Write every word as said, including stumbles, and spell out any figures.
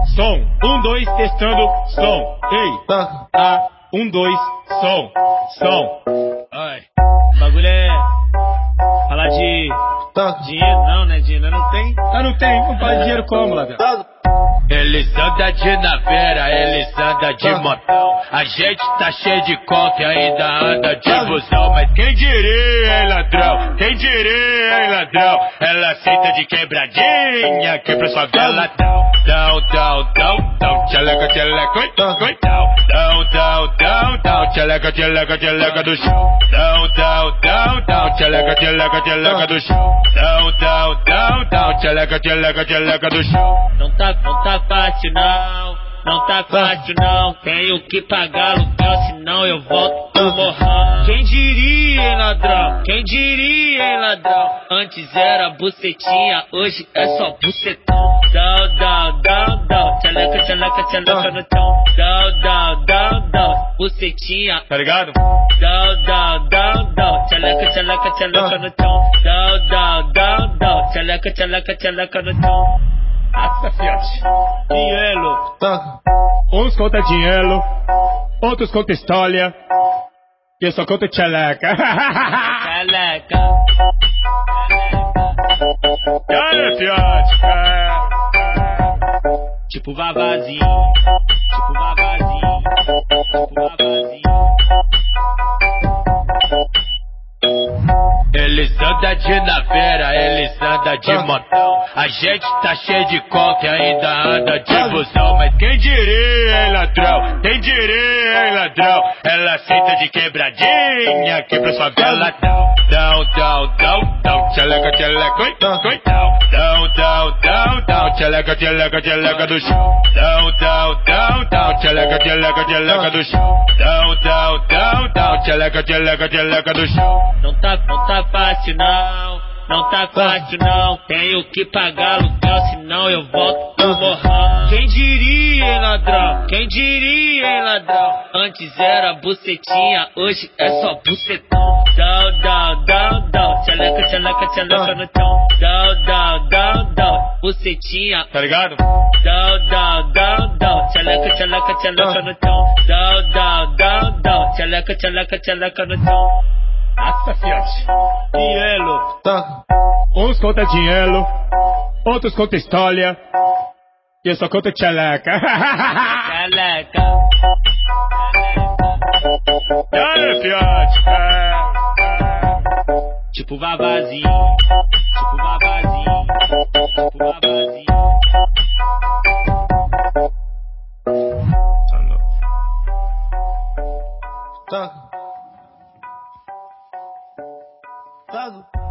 som, um, dois, testando, som, ei, ah, um, dois, som, som. Ai, o bagulho é falar de dinheiro, não, né, dinheiro não tem? Ah, não tem, vamos falar de dinheiro como, Ladrão? Eles andam de naveira, eles andam de motão. A gente tá cheio de conta e ainda anda de busão. Mas quem diria, hein, ladrão? Quem diria, hein, ladrão? Ela aceita de quebradinha, quebra sua vela. Down, down, down, down, tcheleca, tcheleca, oi, oi, down, down, down, down, down, tcheleca, tcheleca, tcheleca do chão. Down, down, down, down, tcheleca, tcheleca, tcheleca do chão. Down, down, down, down, tcheleca, tcheleca, tcheleca do chão. Não tá, não tá fácil não, não tá fácil não. Tenho que pagar aluguel, senão eu volto pro morrão. Quem diria, hein, ladrão? Quem diria, hein, ladrão? Antes era bucetinha, hoje é só bucetão. Down, down, down, down, tcheleca, tcheleca, tcheleca no chão. Down, down, down, down, bucetinha, Tá ligado? down, down, down, down, tcheleca, tcheleca, tcheleca no chão. Down, down, down, down, tcheleca, tcheleca, tcheleca no chão. Nossa, fiote. Dinheiro, Uns conta dinheiro, outros conta história, e eu só conto tcheleca. tcheleca. Olha, fiote, é. Tipo vavazinho, tipo vavazinho, tipo vavazinho. Eles andam de naveira, eles andam de motão. A gente tá cheio de conta e ainda anda de busão. Mas quem diria, hein, ladrão? Quem diria, hein, ladrão? Ela aceita de quebradinha, quebra sua vela. Down, down, down, down, tcheleca, tcheleca, oi, oi, down, down, down, down, down, tcheleca, tcheleca, tcheleca do chão. Down, down, down, down, tcheleca, tcheleca, tcheleca do chão. Down, down, down, down, tcheleca, tcheleca, tcheleca do chão. Não tá, não tá fácil não, não tá fácil não. Tenho que pagar aluguel, senão eu volto pro morrão. Quem diria, hein, ladrão? Quem diria, hein, ladrão? Antes era bucetinha, hoje é só bucetão. Down, down, down, down, tcheleca, tcheleca, tcheleca no chão. Down, down, down, down, bucetinha, Tá ligado? down, down, down, down, tcheleca, tcheleca, tcheleca no chão. Down, down, down, down, tcheleca, tcheleca, tcheleca no chão. Nossa, fiote. Dinheiro, Uns conta dinheiro, outros conta história, e eu só conto tcheleca. tcheleca. Olha, fiote, é. Tipo vavazinho, tipo vavazinho, tipo vavazinho. Tá. Pago.